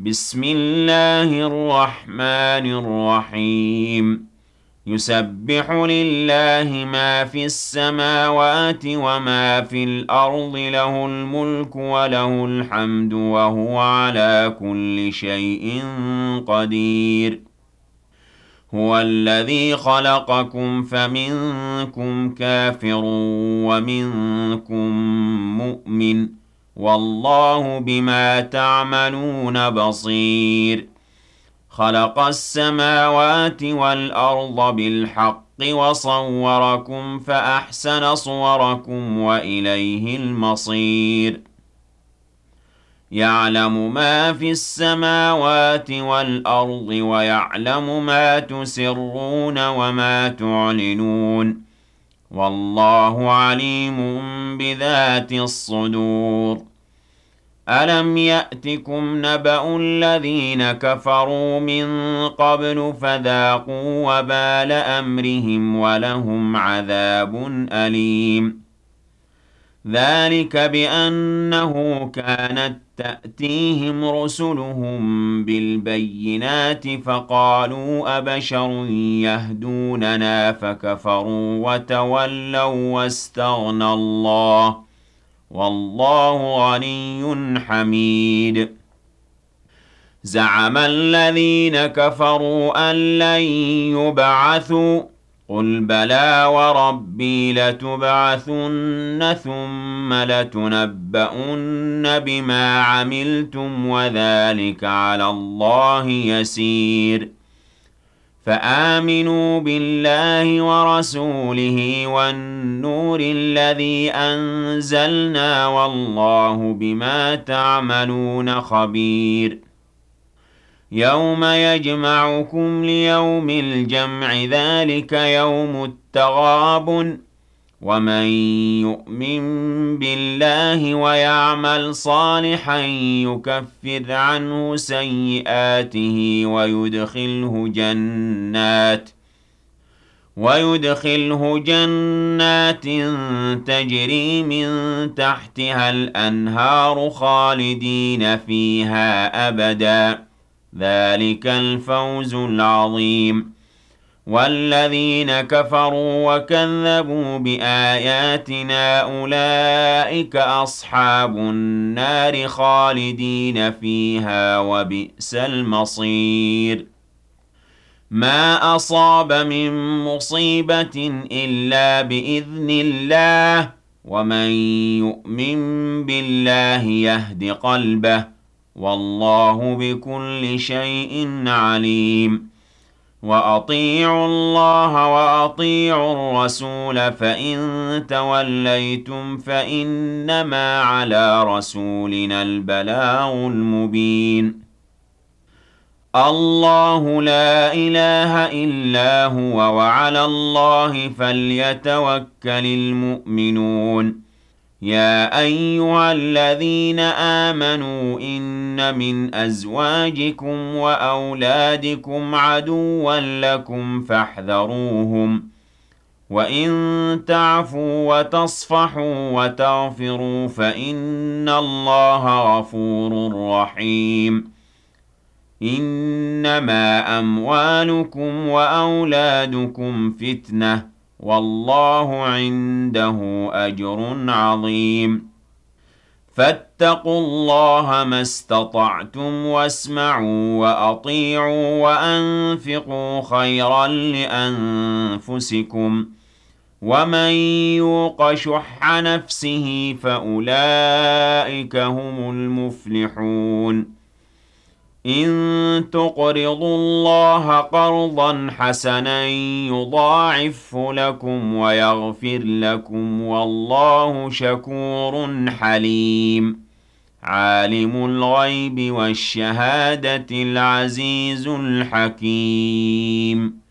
بسم الله الرحمن الرحيم يسبح لله ما في السماوات وما في الأرض له الملك وله الحمد وهو على كل شيء قدير هو الذي خلقكم فمنكم كافر ومنكم مؤمن والله بما تعملون بصير خلق السماوات والأرض بالحق وصوركم فأحسن صوركم وإليه المصير يعلم ما في السماوات والأرض ويعلم ما تسرون وما تعلنون والله عليم بذات الصدور ألم يأتكم نبأ الذين كفروا من قبل فذاقوا وبال أمرهم ولهم عذاب أليم ذلك بأنه كانت تأتيهم رسلهم بالبينات فقالوا أبشر يهدوننا فكفروا وتولوا واستغنى الله والله غني حميد زعم الذين كفروا أن لن يبعثوا قل بلى وربي لتبعثن ثم لتنبؤن بما عملتم وذلك على الله يسير فآمنوا بالله ورسوله والنور الذي أنزلنا والله بما تعملون خبير يوم يجمعكم ليوم الجمع ذلك يوم التغابن ومن يؤمن بالله ويعمل صالحا يكفر عنه سيئاته ويدخله جنات تجري من تحتها الأنهار خالدين فيها أبدا ذلك الفوز العظيم والذين كفروا وكذبوا بآياتنا أولئك أصحاب النار خالدين فيها وبئس المصير ما أصاب من مصيبة إلا بإذن الله ومن يؤمن بالله يهد قلبه والله بكل شيء عليم وأطيعوا الله وأطيعوا الرسول فإن توليتم فإنما على رسولنا البلاغ المبين الله لا إله إلا هو وعلى الله فليتوكل المؤمنون يا أيها الذين آمنوا إن من أزواجكم وأولادكم عدوا لكم فاحذروهم وإن تعفوا وتصفحوا وتغفروا فإن الله غفور رحيم إنما أموالكم وأولادكم فتنة والله عنده أجر عظيم فاتقوا الله ما استطعتم واسمعوا وأطيعوا وأنفقوا خيرا لأنفسكم ومن يوق شح نفسه فأولئك هم المفلحون إن تقرضوا الله قرضا حسنا يضاعفه لكم ويغفر لكم والله شكور حليم عالم الغيب والشهادة العزيز الحكيم